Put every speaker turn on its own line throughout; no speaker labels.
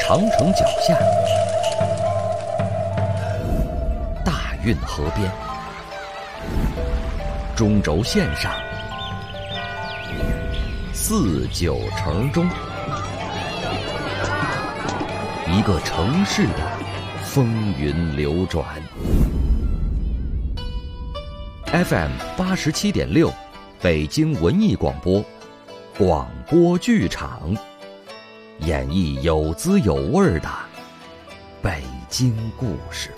长城脚下，大运河边，中轴线上，四九城中，一个城市的风云流转。FM 87.6，北京文艺广播，广播剧场，演绎有滋有味的北京故事。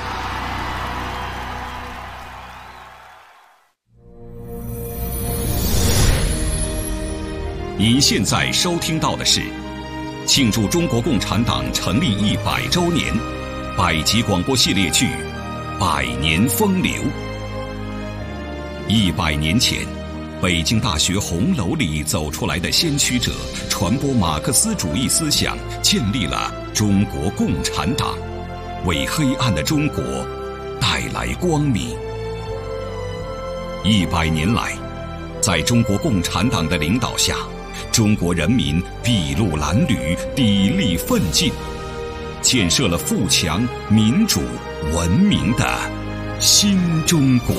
您现在收听到的是庆祝中国共产党成立100周年百集广播系列剧《百年风流》。100年前，北京大学红楼里走出来的先驱者，传播马克思主义思想，建立了中国共产党，为黑暗的中国带来光明。100年来，在中国共产党的领导下，中国人民筚路蓝缕，砥砺奋进，建设了富强、民主、文明的新中国。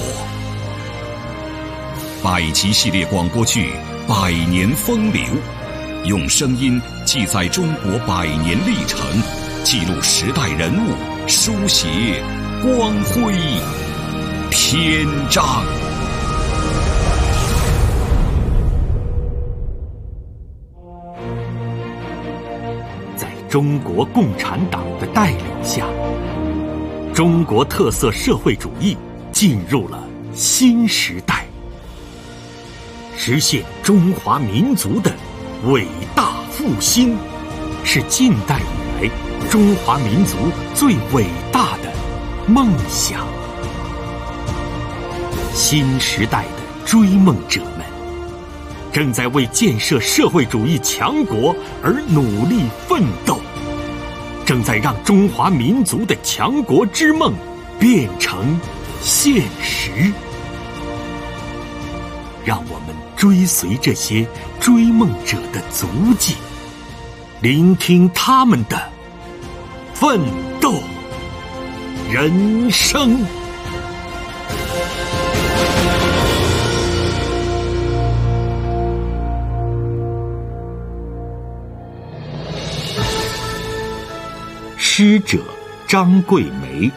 百集系列广播剧《百年风流》，用声音记载中国100年历程，记录时代人物，书写光辉篇章。
在中国共产党的带领下，中国特色社会主义进入了新时代，实现中华民族的伟大复兴，是近代以来中华民族最伟大的梦想。新时代的追梦者们正在为建设社会主义强国而努力奋斗，正在让中华民族的强国之梦变成现实。让我们追随这些追梦者的足迹，聆听他们的奋斗人生。诗者张桂梅，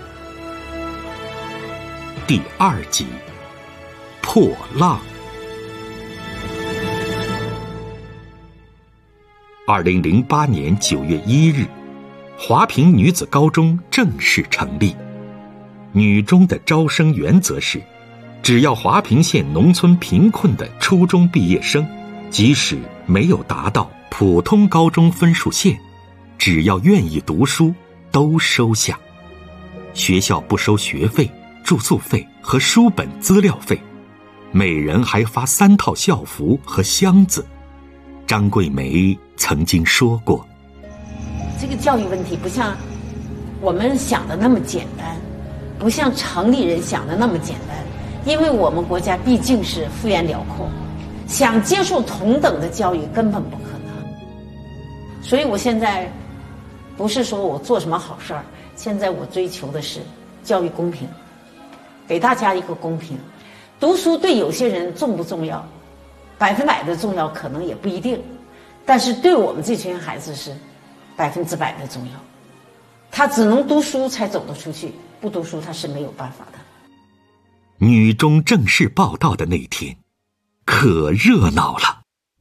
第2集，破浪。2008年9月1日，华坪女子高中正式成立。女中的招生原则是，只要华坪县农村贫困的初中毕业生，即使没有达到普通高中分数线，只要愿意读书，都收下。学校不收学费、住宿费和书本资料费，每人还发3套校服和箱子。张桂梅曾经说过，
这个教育问题不像我们想的那么简单，不像城里人想的那么简单，因为我们国家毕竟是幅员辽阔，想接受同等的教育根本不可能。所以我现在不是说我做什么好事儿，现在我追求的是教育公平，给大家一个公平。读书对有些人重不重要，100%的重要可能也不一定，但是对我们这群孩子是100%的重要。他只能读书才走得出去，不读书他是没有办法的。
女中正式报到的那天，可热闹了。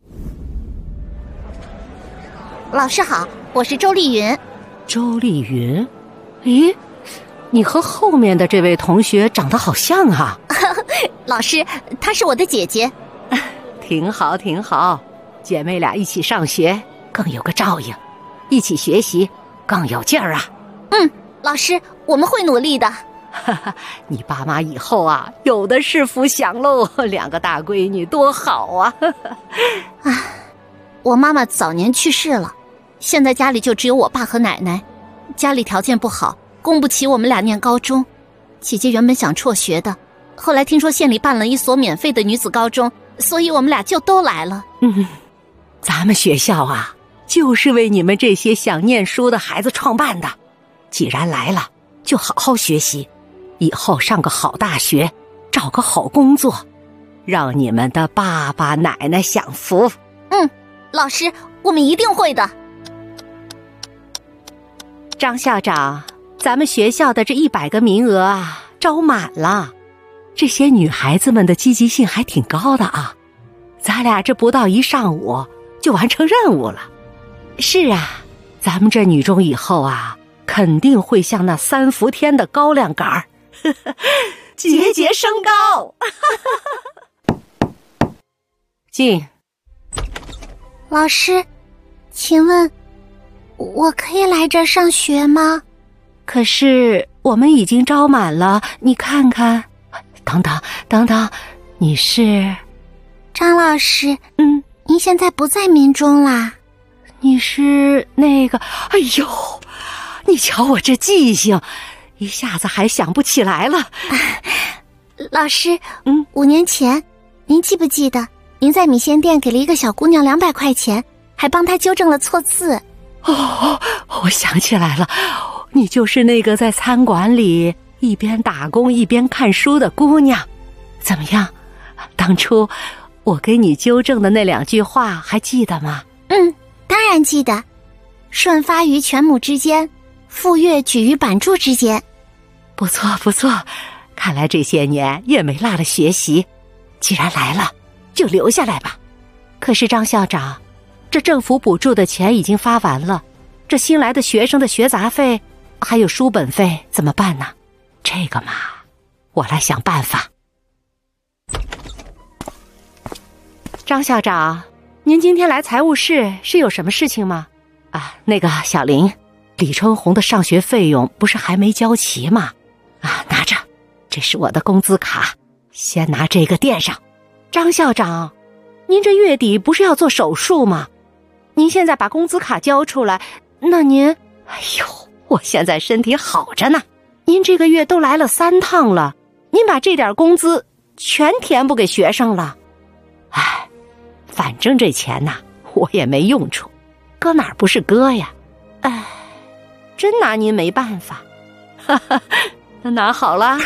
老师好，我是周丽云。
周丽云？咦，你和后面的这位同学长得好像啊。
老师，她是我的姐姐。
挺好挺好，姐妹俩一起上学更有个照应，一起学习更有劲儿啊。
老师，我们会努力的。
你爸妈以后啊有的是福享喽，2个大闺女多好啊。
我妈妈早年去世了，现在家里就只有我爸和奶奶，家里条件不好，供不起我们俩念高中。姐姐原本想辍学的，后来听说县里办了一所免费的女子高中，所以我们俩就都来了。
咱们学校啊就是为你们这些想念书的孩子创办的。既然来了，就好好学习，以后上个好大学，找个好工作，让你们的爸爸奶奶享福。
老师，我们一定会的。
张校长，咱们学校的这100个名额啊，招满了。这些女孩子们的积极性还挺高的啊，咱俩这不到1上午就完成任务了。是啊，咱们这女中以后啊，肯定会像那3伏天的高粱杆儿，节节升高。进。
老师，请问我可以来这儿上学吗？
可是我们已经招满了，你看看。等等，你是？
张老师，您现在不在民中啦？
你是那个？哎呦，你瞧我这记性，一下子还想不起来了。
老师，5年前，您记不记得您在米线店给了一个小姑娘200块钱，还帮她纠正了错字？
哦，我想起来了，你就是那个在餐馆里一边打工一边看书的姑娘。怎么样？当初我给你纠正的那2句话还记得吗？
当然记得。顺发于犬母之间，傅乐举于板柱之间。
不错，看来这些年也没落了学习。既然来了，就留下来吧。可是张校长，这政府补助的钱已经发完了，这新来的学生的学杂费还有书本费怎么办呢？这个嘛，我来想办法。张校长，您今天来财务室是有什么事情吗？那个小林，李春红的上学费用不是还没交齐吗？拿着，这是我的工资卡，先拿这个垫上。张校长，您这月底不是要做手术吗？您现在把工资卡交出来，那您……哎呦，我现在身体好着呢，您这个月都来了3趟了，您把这点工资全填补给学生了。反正这钱呐，我也没用处，搁哪儿不是搁呀？真拿您没办法。那拿好了。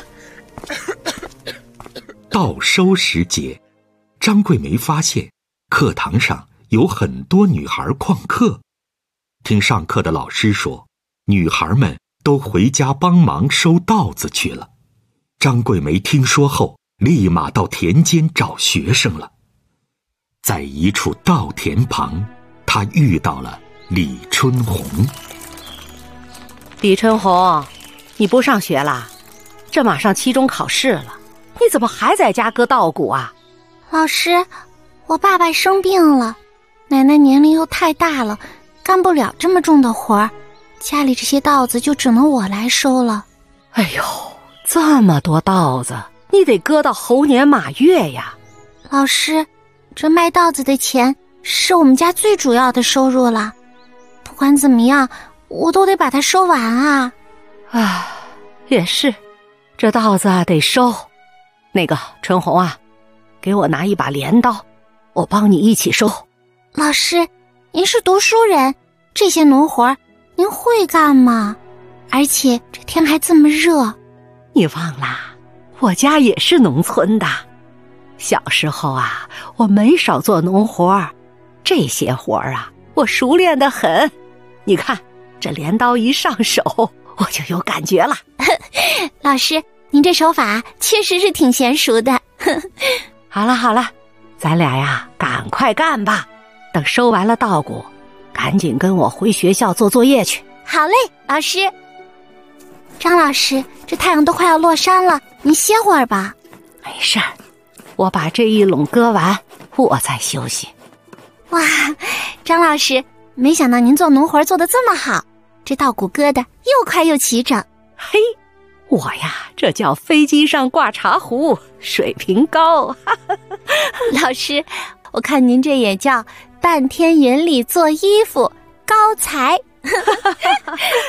到收时节，张桂梅发现课堂上有很多女孩旷课。听上课的老师说，女孩们都回家帮忙收稻子去了。张桂梅听说后，立马到田间找学生了。在一处稻田旁，她遇到了李春红。
李春红，你不上学了？这马上期中考试了，你怎么还在家割稻谷啊？
老师，我爸爸生病了，奶奶年龄又太大了，干不了这么重的活儿，家里这些稻子就只能我来收了。
哎呦，这么多稻子，你得割到猴年马月呀。
老师，这卖稻子的钱是我们家最主要的收入了，不管怎么样，我都得把它收完啊。
也是，这稻子得收。那个春红啊，给我拿一把镰刀，我帮你一起收。
老师，您是读书人，这些农活您会干吗？而且这天还这么热。
你忘了，我家也是农村的。小时候啊，我没少做农活，这些活啊，我熟练得很。你看，这镰刀一上手，我就有感觉了。
老师，您这手法确实是挺娴熟的。
好了，咱俩呀，赶快干吧。等收完了稻谷，赶紧跟我回学校做作业去。
好嘞，老师。张老师，这太阳都快要落山了，您歇会儿吧。
没事儿，我把这一垄割完，我再休息。
哇，张老师，没想到您做农活做得这么好，这稻谷割得又快又齐整。
嘿，我呀，这叫飞机上挂茶壶，水平高。
老师，我看您这也叫半天云里做衣服，高才。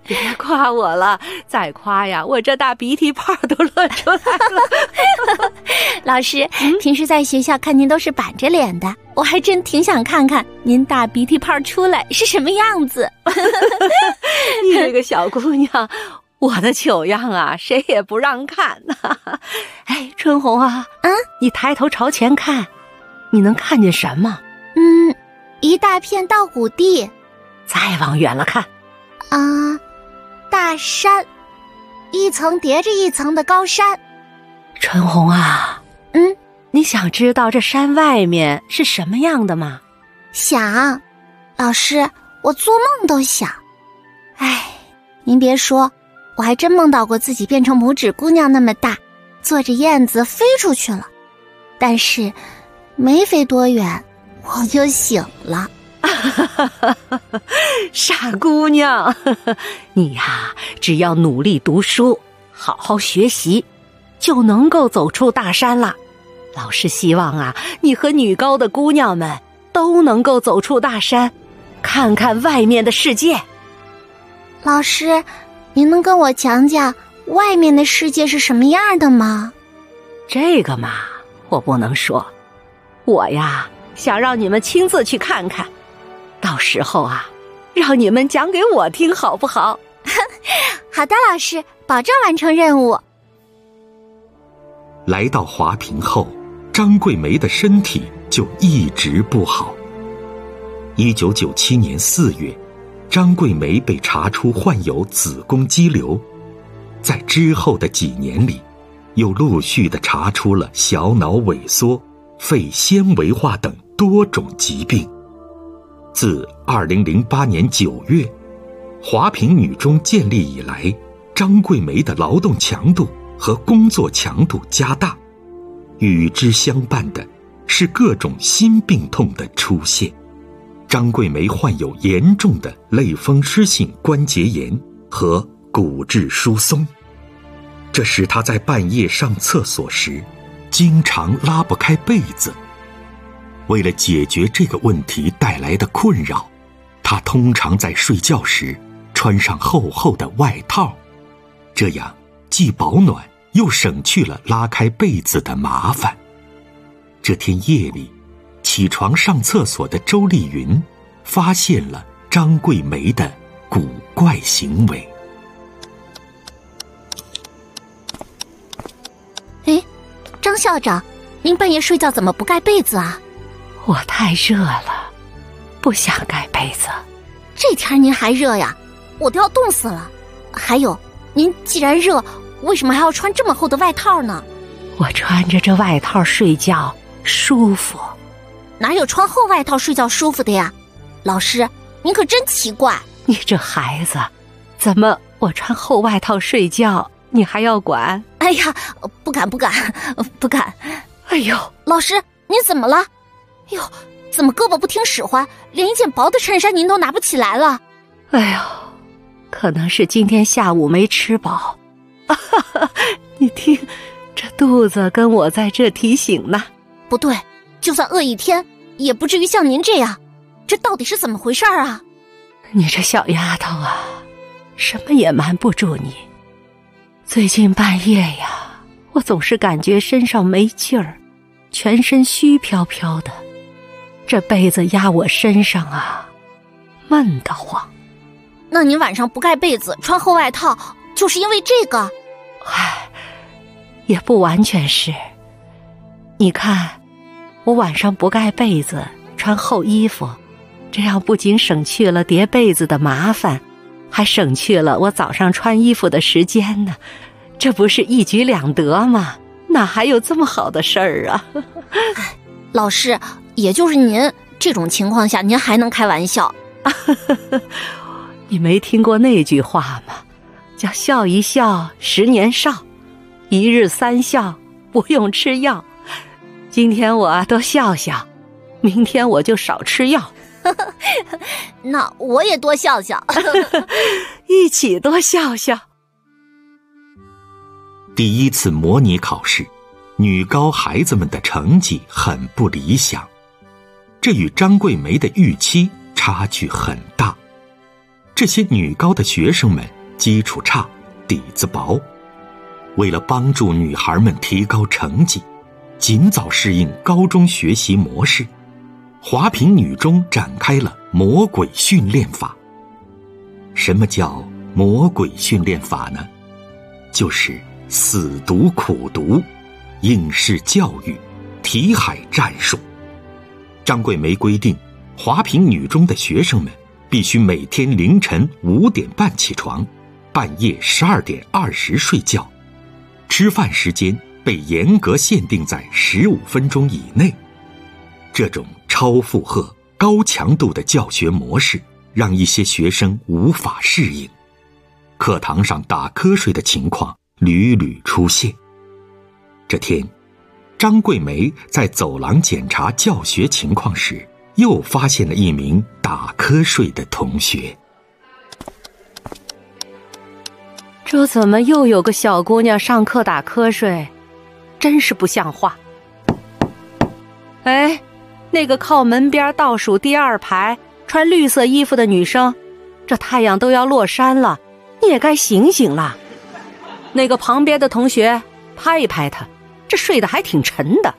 别夸我了，再夸呀，我这大鼻涕泡都落出来了。
老师，平时在学校看您都是板着脸的，我还真挺想看看您大鼻涕泡出来是什么样子。
你这个小姑娘，我的糗样啊，谁也不让看呐。哎，春红啊，你抬头朝前看，你能看见什么？
一大片稻谷地。
再往远了看，
大山，一层叠着一层的高山。
春红啊，你想知道这山外面是什么样的吗？
想，老师，我做梦都想。哎，您别说，我还真梦到过自己变成拇指姑娘那么大，坐着燕子飞出去了。但是没飞多远，我就醒了。
傻姑娘，你呀，只要努力读书，好好学习，就能够走出大山了。老师希望啊，你和女高的姑娘们都能够走出大山，看看外面的世界。
老师，您能跟我讲讲外面的世界是什么样的吗？
这个嘛，我不能说。我呀，想让你们亲自去看看，到时候啊，让你们讲给我听，好不好？
好的，老师，保证完成任务。
来到华坪后，张桂梅的身体就一直不好。1997年4月，张桂梅被查出患有子宫肌瘤，在之后的几年里，又陆续地查出了小脑萎缩、肺纤维化等多种疾病。自2008年9月，华坪女中建立以来，张桂梅的劳动强度和工作强度加大，与之相伴的是各种新病痛的出现。张桂梅患有严重的类风湿性关节炎和骨质疏松，这使她在半夜上厕所时经常拉不开被子。为了解决这个问题带来的困扰，她通常在睡觉时穿上厚厚的外套，这样既保暖又省去了拉开被子的麻烦。这天夜里，起床上厕所的周丽云发现了张桂梅的古怪行为。
张校长，您半夜睡觉怎么不盖被子啊？
我太热了，不想盖被子。
这天您还热呀？我都要冻死了。还有，您既然热，为什么还要穿这么厚的外套呢？
我穿着这外套睡觉舒服。
哪有穿厚外套睡觉舒服的呀？老师，您可真奇怪。
你这孩子，怎么我穿厚外套睡觉你还要管？
哎呀，不敢。
哎呦，
老师，您怎么了？哟，怎么胳膊不听使唤，连一件薄的衬衫您都拿不起来了？
哎呦，可能是今天下午没吃饱。你听，这肚子跟我在这提醒呢。
不对，就算饿一天，也不至于像您这样。这到底是怎么回事啊？
你这小丫头啊，什么也瞒不住你。最近半夜呀，我总是感觉身上没劲儿，全身虚飘飘的，这被子压我身上啊，闷得慌。
那您晚上不盖被子，穿厚外套，就是因为这个？
唉，也不完全是。你看，我晚上不盖被子，穿厚衣服，这样不仅省去了叠被子的麻烦，还省去了我早上穿衣服的时间呢，这不是一举两得吗？哪还有这么好的事儿啊？
老师，也就是您这种情况下，您还能开玩笑？
你没听过那句话吗？叫笑一笑10年少，一日3笑不用吃药。今天我多笑笑，明天我就少吃药。
那我也多笑笑。
一起多笑笑。
第一次模拟考试，女高孩子们的成绩很不理想，这与张桂梅的预期差距很大。 这些女高的学生们基础差，底子薄。为了帮助女孩们提高成绩，尽早适应高中学习模式，华坪女中展开了魔鬼训练法。什么叫魔鬼训练法呢？就是死读苦读，应试教育，题海战术。张桂梅规定，华坪女中的学生们必须每天凌晨5点半起床，半夜12点20睡觉，吃饭时间被严格限定在15分钟以内。这种超负荷、高强度的教学模式让一些学生无法适应，课堂上打瞌睡的情况屡屡出现。这天，张桂梅在走廊检查教学情况时，又发现了一名打瞌睡的同学。
这怎么又有个小姑娘上课打瞌睡？真是不像话。哎，那个靠门边倒数第2排穿绿色衣服的女生，这太阳都要落山了，你也该醒醒了。那个旁边的同学拍一拍她，这睡得还挺沉的。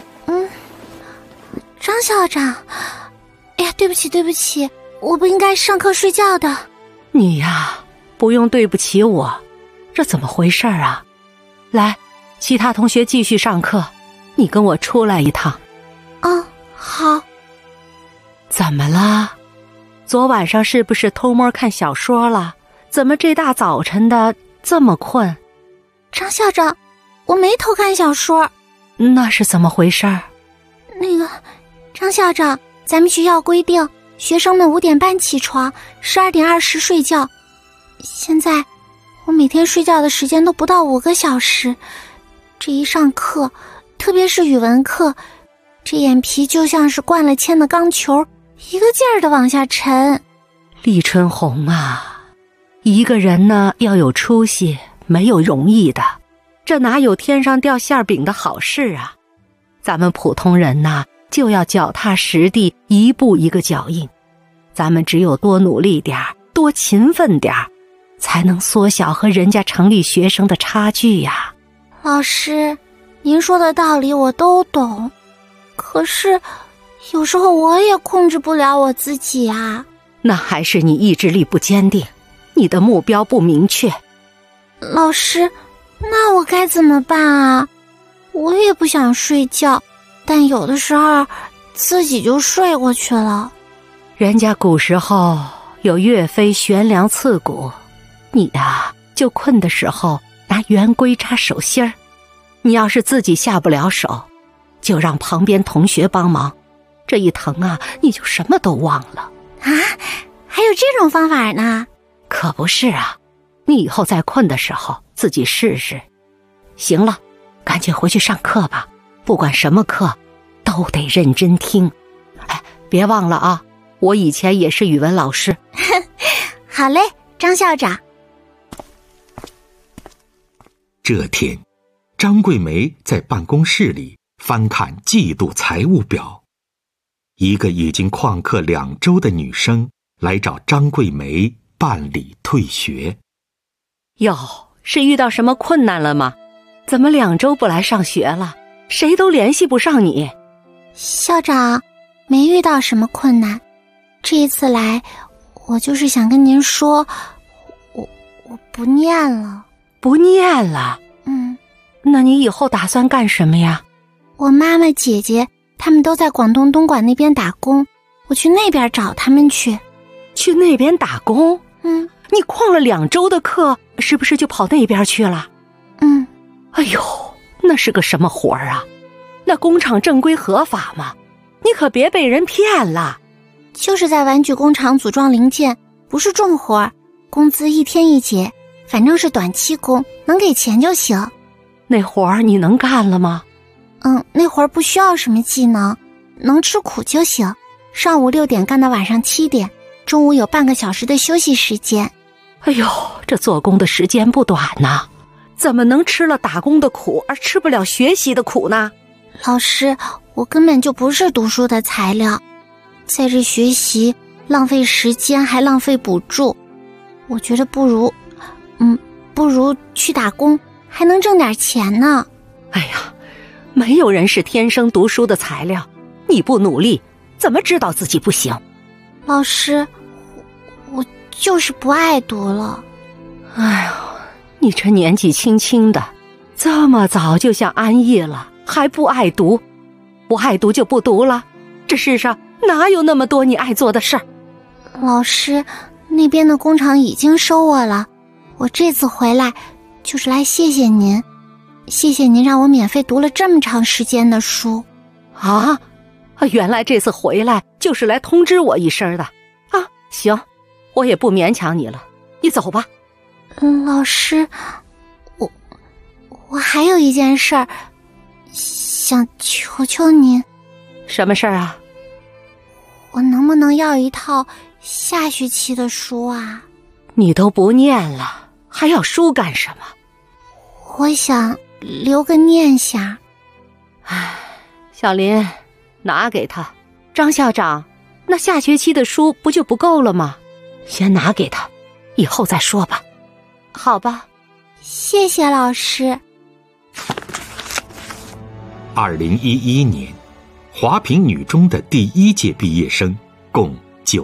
张校长，哎呀，对不起，我不应该上课睡觉的。
你呀，不用对不起我，这怎么回事啊？来，其他同学继续上课，你跟我出来一趟。
好。
怎么了？昨晚上是不是偷摸看小说了？怎么这大早晨的这么困？
张校长，我没偷看小说。
那是怎么回事？
那个，张校长，咱们学校规定，学生们5点半起床，12点20睡觉。现在，我每天睡觉的时间都不到5个小时。这一上课，特别是语文课，这眼皮就像是灌了铅的钢球，一个劲儿的往下沉。
李春红啊，一个人呢要有出息，没有容易的，这哪有天上掉馅饼的好事啊？咱们普通人呐，就要脚踏实地，一步一个脚印。咱们只有多努力点，多勤奋点，才能缩小和人家城里学生的差距呀。
老师，您说的道理我都懂，可是有时候我也控制不了我自己啊。
那还是你意志力不坚定，你的目标不明确。
老师，那我该怎么办啊？我也不想睡觉，但有的时候自己就睡过去了。
人家古时候有岳飞悬梁刺股，你呀，就困的时候拿圆规扎手心儿。你要是自己下不了手，就让旁边同学帮忙，这一疼啊，你就什么都忘了。
啊，还有这种方法呢？
可不是啊，你以后再困的时候自己试试。行了，赶紧回去上课吧，不管什么课都得认真听。哎，别忘了啊，我以前也是语文老师。
好嘞，张校长。
这天，张桂梅在办公室里翻看季度财务表。一个已经旷课2周的女生来找张桂梅办理退学。
哟，是遇到什么困难了吗？怎么2周不来上学了？谁都联系不上你。
校长，没遇到什么困难，这一次来，我就是想跟您说，我不念了。
不念了？那你以后打算干什么呀？
我妈妈姐姐他们都在广东东莞那边打工，我去那边找他们去。
去那边打工？你旷了2周的课，是不是就跑那边去了？哎呦，那是个什么活儿啊？那工厂正规合法吗？你可别被人骗了。
就是在玩具工厂组装零件，不是重活，工资1天1结，反正是短期工，能给钱就行。
那活儿你能干了吗？
那活儿不需要什么技能，能吃苦就行。上午6点干到晚上7点，中午有半个小时的休息时间。
哎呦，这做工的时间不短呢，怎么能吃了打工的苦而吃不了学习的苦呢？
老师，我根本就不是读书的材料，在这学习浪费时间还浪费补助， 我觉得不如去打工，还能挣点钱呢。
哎呀，没有人是天生读书的材料，你不努力，怎么知道自己不行？
老师，我就是不爱读了。
哎呦，你这年纪轻轻的，这么早就想安逸了，还不爱读？不爱读就不读了？这世上哪有那么多你爱做的事儿？
老师，那边的工厂已经收我了，我这次回来就是来谢谢您，谢谢您让我免费读了这么长时间的书。
啊，原来这次回来就是来通知我一声的啊！行，我也不勉强你了，你走吧。
老师，我还有一件事儿想求求您。
什么事儿啊？
我能不能要一套下学期的书啊？
你都不念了，还要书干什么？
我想留个念想。
唉，小林，拿给他。张校长，那下学期的书不就不够了吗？先拿给他，以后再说吧。好吧，
谢谢老师。
2011年，华坪女中的第1届毕业生共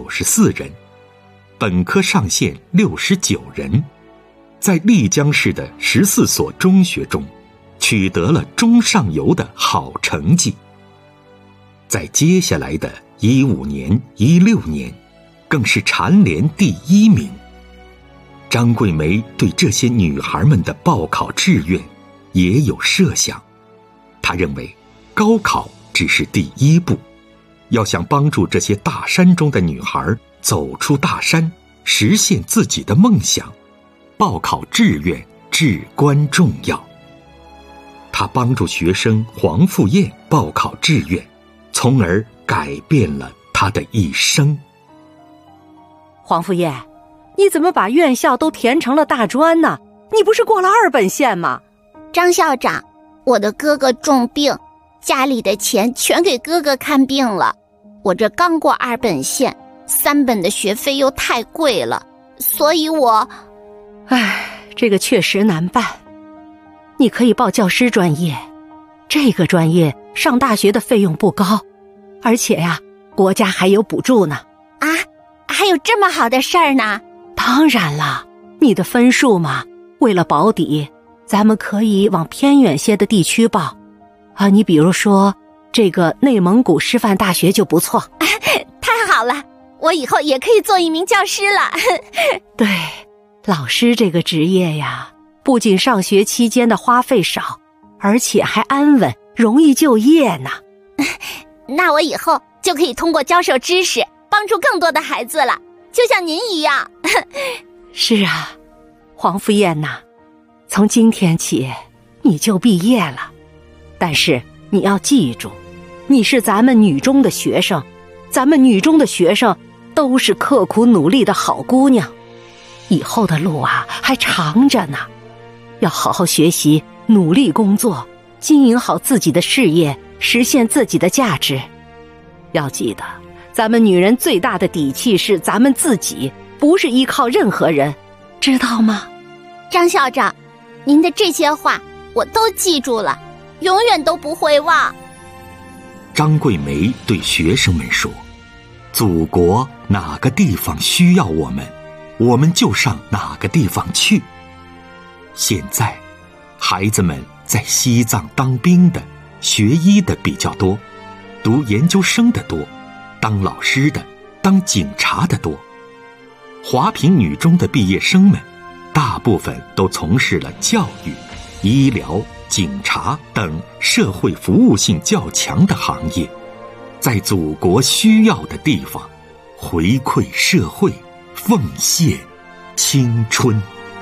94人，本科上线69人，在丽江市的14所中学中，取得了中上游的好成绩。在接下来的15年、16年，更是蝉联第1名。张桂梅对这些女孩们的报考志愿也有设想，她认为高考只是第1步，要想帮助这些大山中的女孩走出大山，实现自己的梦想，报考志愿至关重要。她帮助学生黄富燕报考志愿，从而改变了她的一生。
黄富燕，你怎么把院校都填成了大专呢？你不是过了2本线吗？
张校长，我的哥哥重病，家里的钱全给哥哥看病了，我这刚过2本线，3本的学费又太贵了，所以我……
这个确实难办。你可以报教师专业，这个专业上大学的费用不高，而且呀，国家还有补助呢。
啊，还有这么好的事儿呢？
当然了，你的分数嘛，为了保底，咱们可以往偏远些的地区报啊。你比如说这个内蒙古师范大学就不错。
太好了，我以后也可以做一名教师了。
对，老师这个职业呀，不仅上学期间的花费少，而且还安稳，容易就业呢。
那我以后就可以通过教授知识，帮助更多的孩子了，就像您一样。
是啊，黄富燕呐，从今天起你就毕业了，但是你要记住，你是咱们女中的学生，咱们女中的学生都是刻苦努力的好姑娘，以后的路啊还长着呢，要好好学习，努力工作，经营好自己的事业，实现自己的价值。要记得，咱们女人最大的底气是咱们自己，不是依靠任何人，知道吗？
张校长，您的这些话我都记住了，永远都不会忘。
张桂梅对学生们说，祖国哪个地方需要我们，我们就上哪个地方去。现在孩子们在西藏当兵的，学医的比较多，读研究生的多，当老师的，当警察的多。华坪女中的毕业生们大部分都从事了教育、医疗、警察等社会服务性较强的行业，在祖国需要的地方回馈社会，奉献青春。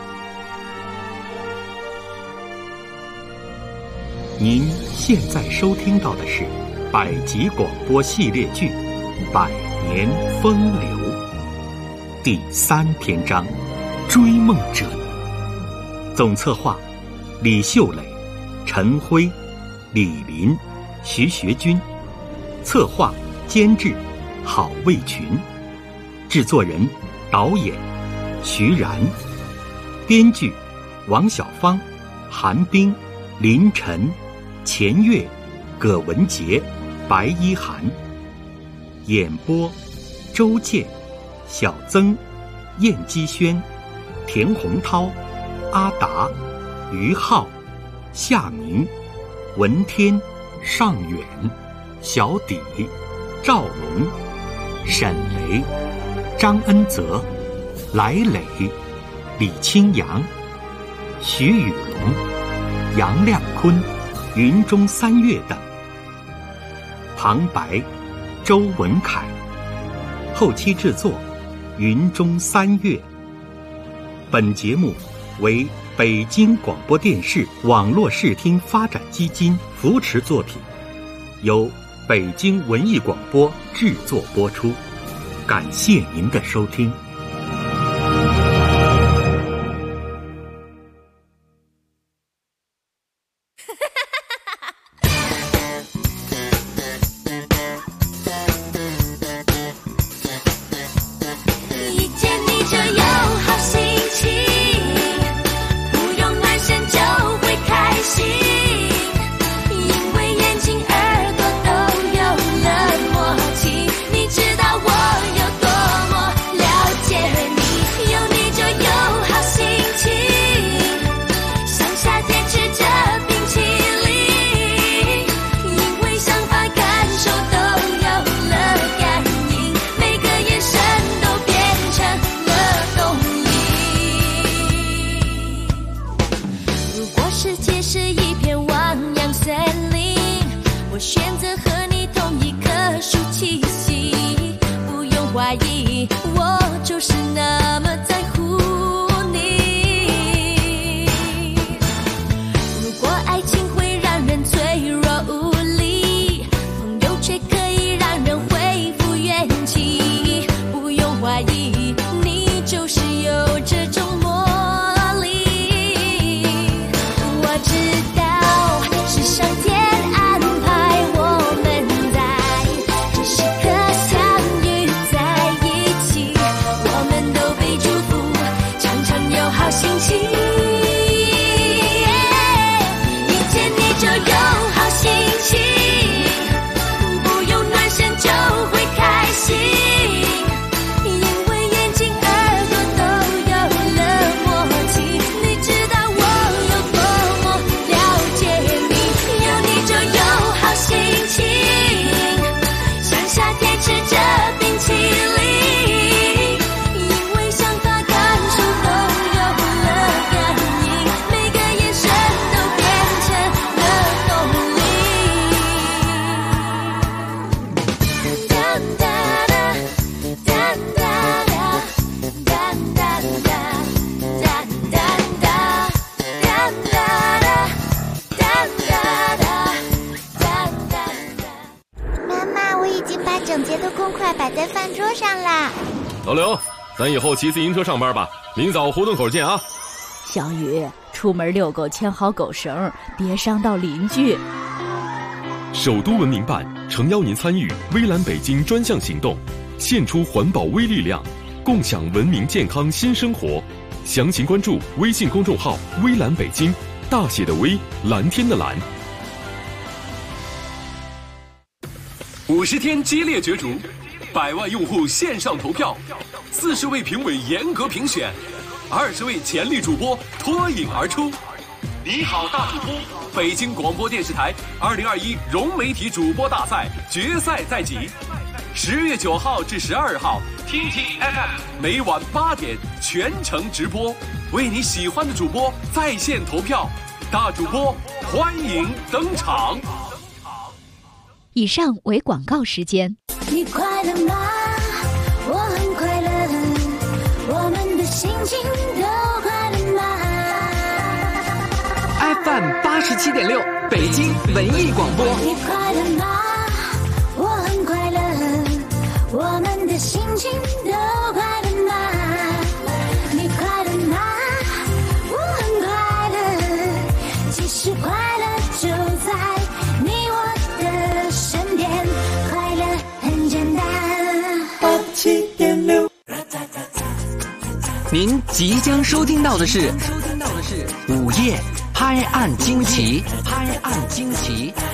您现在收听到的是百集广播系列剧《百年风流》第3篇章《追梦者》，总策划李秀磊、陈辉、李林、徐学军，策划监制郝卫群，制作人导演徐然，编剧王小芳、韩冰、林晨、钱月、葛文杰、白一涵。演播周健、小曾、燕姬轩、田洪涛、阿达、于浩、夏明、文天、尚远、小底、赵龙、沈雷、张恩泽、来磊、李清扬、徐宇龙、杨亮坤、云中三月等。旁白周文凯，后期制作云中三月。本节目为北京广播电视网络视听发展基金扶持作品，由北京文艺广播制作播出。感谢您的收听。
老刘，咱以后骑自行车上班吧，明早胡同口见啊。
小雨，出门遛狗牵好狗绳，别伤到邻居。
首都文明办诚邀您参与微蓝北京专项行动，献出环保微力量，共享文明健康新生活。详情关注微信公众号微蓝北京，大写的微，蓝天的蓝。
50天激烈角逐，100万用户线上投票，40位评委严格评选，20位潜力主播脱颖而出。你好，大主播！北京广播电视台2021融媒体主播大赛决赛在即，10月9号至12号，听听 FM 每晚8点全程直播，为你喜欢的主播在线投票，大主播欢迎登场。
以上为广告时间。
你快乐吗？我很快乐，我们的心情都快乐吗
？FM 87.6，北京文艺广播。
你快乐吗？我很快乐，我们的心情都快乐吗？你快乐吗？我很快乐，其实快乐就在你我的身边，快乐很简单。
87.6
您即将收听到的是午夜拍案惊奇。